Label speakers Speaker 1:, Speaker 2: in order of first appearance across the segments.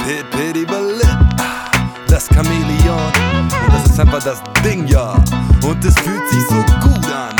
Speaker 1: Pit, Pit, überlebt. Das Chamäleon. Und das ist einfach das Ding, ja. Und es fühlt sich so gut an.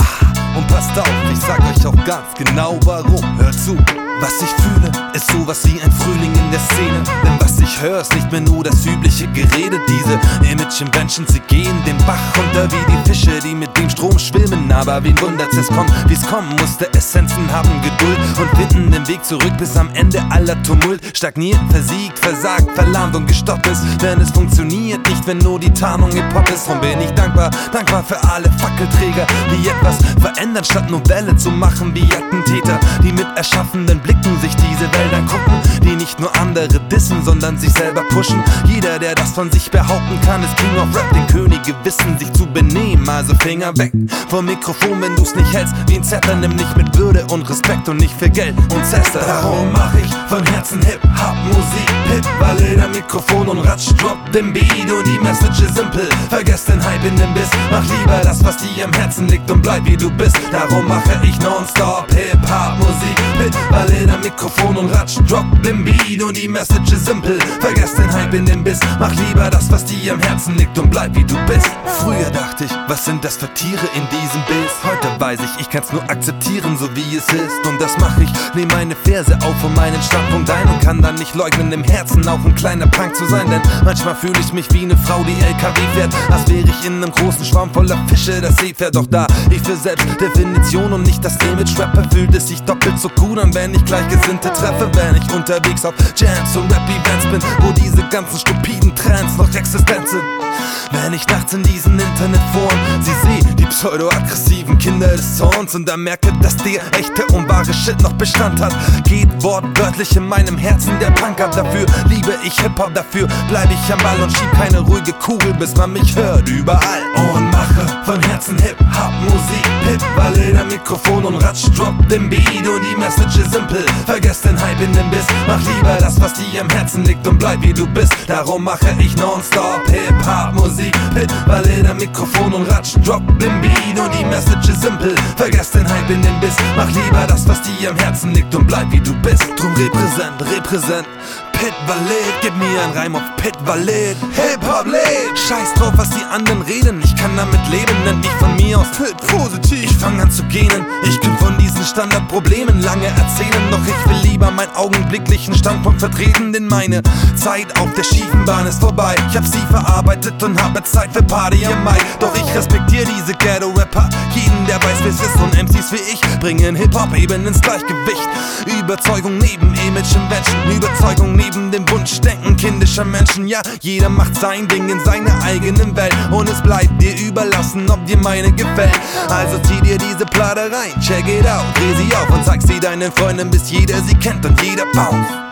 Speaker 1: Und passt auf, ich sag euch auch ganz genau warum. Hört zu. Was ich fühle, ist sowas wie ein Frühling in der Szene. Denn was ich höre, ist nicht mehr nur das übliche Gerede. Diese Image-Inventions, sie gehen den Bach runter wie die Fische, die mit dem Strom schwimmen. Aber wen wundert's, es kommt, wie's kommen musste. Essenzen haben Geduld und finden den Weg zurück bis am Ende aller Tumult. Stagniert, versiegt, versagt, verlahmt und gestoppt ist. Denn es funktioniert nicht, wenn nur die Tarnung Hip-Hop ist. Und bin ich dankbar für alle Fackelträger, die etwas verändern, statt nur Welle zu machen wie Attentäter, die mit erschaffenden Blicken sich diese Wälder gucken, die nicht nur andere dissen, sondern sich selber pushen. Jeder, der das von sich behaupten kann, ist King of Rap. Den Könige wissen sich zu benehmen, also Finger weg vom Mikrofon, wenn du's nicht hältst. Wie ein Zetter, nimm nicht mit Würde und Respekt und nicht für Geld und Zester. Darum mach ich von Herzen Hip-Hop-Musik, Hit-Balleder, Mikrofon und Ratsch, drop den Beat und die Message ist simpel. Vergesst den Hype in den Biss, mach lieber das, was dir am Herzen liegt und bleib wie du bist. Darum mache ich nonstop Hip-Hop-Musik, Hit-Balleder, Mikrofon und Ratsch, drop den Beat und die Message ist simpel. Vergesst den Hype in den Biss, mach lieber das, was dir am Herzen liegt und bleib wie du bist. Früher dachte ich, was sind das für Tiere in diesem Biss? Heute weiß ich kann's nur akzeptieren, so wie es ist. Und das mach ich, nehm meine Verse auf und meinen Standpunkt ein und kann dann nicht leugnen, im Herzen auch ein kleiner Punk zu sein. Denn manchmal fühle ich mich wie eine Frau, die LKW fährt, als wäre ich in einem großen Schwarm voller Fische, das See fährt. Doch da ich für Selbstdefinition und nicht das Image rapper, fühlt es sich doppelt so cool an, wenn ich Gleichgesinnte treffe. Wenn ich unterwegs auf Jams und Rap-Events bin, wo diese ganzen stupiden Trends noch existent sind. Wenn ich nachts in diesen Internetforen sie sehe, die pseudo-aggressiven Kinder des Zorns, und dann merke, dass der echte und wahre Shit noch Bestand hat, geht wortwörtlich in meinem Herzen der Punk ab. Dafür liebe ich Hip-Hop, dafür bleibe ich am Ball und schieb keine ruhige Kugel, bis man mich hört überall. Und mache von Herzen Hip-Hop-Musik, Hit-Balleder, Mikrofon und Ratsch, drop den Beat und die Message ist simpel. Vergesst den Hype in den Biss, mach lieber das, was dir am Herzen liegt und bleib wie du bist. Darum mache ich nonstop Hip-Hop-Musik, Hit-Balleder, Mikrofon und Ratsch, drop den Beat und die Message ist simpel. Vergesst den Hype in den Biss, mach lieber das, was dir am Herzen liegt und bleib wie du bist. Drum represent, Pit Valid, gib mir ein Reim auf Pit Valid. Hip-Hop lebt, scheiß drauf, was die anderen reden, ich kann damit leben, nennt mich von mir aus Pit positiv. Ich fang an zu gähnen, ich kann von diesen Standardproblemen lange erzählen, doch ich will lieber meinen augenblicklichen Standpunkt vertreten, denn meine Zeit auf der schiefen Bahn ist vorbei. Ich hab sie verarbeitet und habe Zeit für Party am Mai. Doch ich respektiere diese Ghetto-Rapper, jeden, der weiß, wie's ist, und MCs wie ich bringen Hip-Hop eben ins Gleichgewicht. Überzeugung neben Image-Invention, Überzeugung neben dem Wunschdenken kindischer Menschen. Ja, jeder macht sein Ding in seiner eigenen Welt und es bleibt dir überlassen, ob dir meine gefällt. Also zieh dir diese Platte rein, check it out, dreh sie auf und zeig sie deinen Freunden, bis jeder sie kennt und jeder baut.